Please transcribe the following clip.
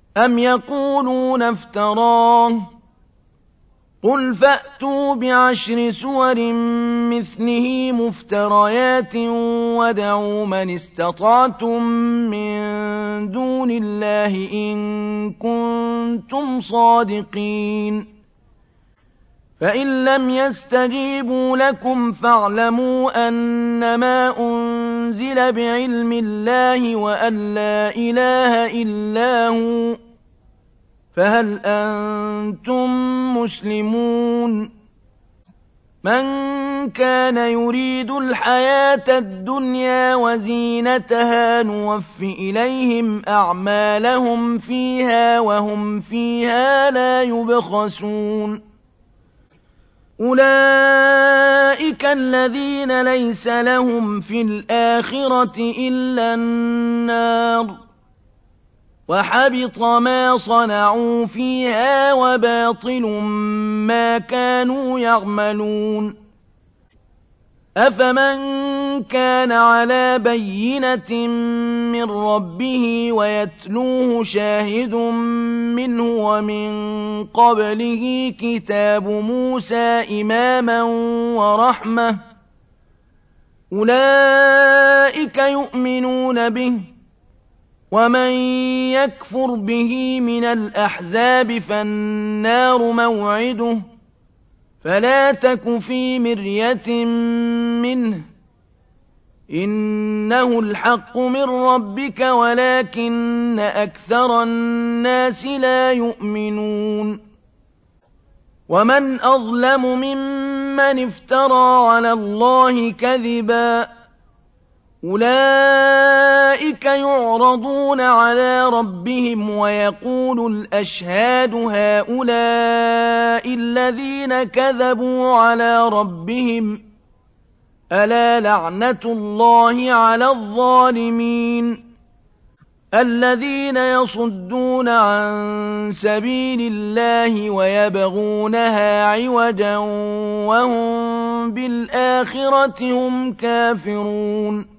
أَمْ يَقُولُونَ افْتَرَاهُ قُلْ فَأْتُوا بِعَشْرِ سُوَرٍ مِّثْلِهِ مُفْتَرَيَاتٍ وَادْعُوا مَنِ اسْتَطَعْتُم مِّن دُونِ اللَّهِ إِن كُنتُمْ صَادِقِينَ فَإِن لَّمْ يَسْتَجِيبُوا لَكُمْ فَاعْلَمُوا أَنَّمَا أُنزِلَ بِعِلْمِ اللَّهِ وَأَن لَّا إِلَٰهَ إِلَّا هُوَ فَهَلْ أَنتُم مُّسْلِمُونَ مَن كَانَ يُرِيدُ الْحَيَاةَ الدُّنْيَا وَزِينَتَهَا نُوَفِّ إِلَيْهِمْ أَعْمَالَهُمْ فِيهَا وَهُمْ فِيهَا لَا يُبْخَسُونَ أُولَٰئِكَ الَّذِينَ لَيْسَ لَهُمْ فِي الْآخِرَةِ إِلَّا النَّارُ وَحَبِطَ مَا صَنَعُوا فِيهَا وَبَاطِلٌ مَّا كَانُوا يَعْمَلُونَ أَفَمَن كَانَ عَلَىٰ بَيِّنَةٍ مِّن رَّبِّهِ وَيَتْلُوهُ شَاهِدٌ مِّنْهُ وَمِن قَبْلِهِ كِتَابُ مُوسَىٰ إِمَامًا وَرَحْمَةً أُولَٰئِكَ يُؤْمِنُونَ بِهِ ۚ وَمَن يَكْفُرْ بِهِ مِنَ الْأَحْزَابِ فَالنَّارُ مَوْعِدُهُ ۚ فَلَا تَكُ فِي مِرْيَةٍ مِّنْهُ ۚ إِنَّهُ الْحَقُّ مِن رَّبِّكَ وَلَٰكِنَّ أَكْثَرَ النَّاسِ لَا يُؤْمِنُونَ وَمَنْ أَظْلَمُ مِمَّنِ افْتَرَىٰ عَلَى اللَّهِ كَذِبًا أُولَٰئِكَ يُعْرَضُونَ عَلَىٰ رَبِّهِمْ وَيَقُولُ الْأَشْهَادُ هَٰؤُلَاءِ الَّذِينَ كَذَبُوا عَلَىٰ رَبِّهِمْ ۚ أَلَا لَعْنَةُ اللَّهِ عَلَى الظَّالِمِينَ الَّذِينَ يَصُدُّونَ عَن سَبِيلِ اللَّهِ وَيَبْغُونَهَا عِوَجًا وَهُم بِالْآخِرَةِ هُمْ كَافِرُونَ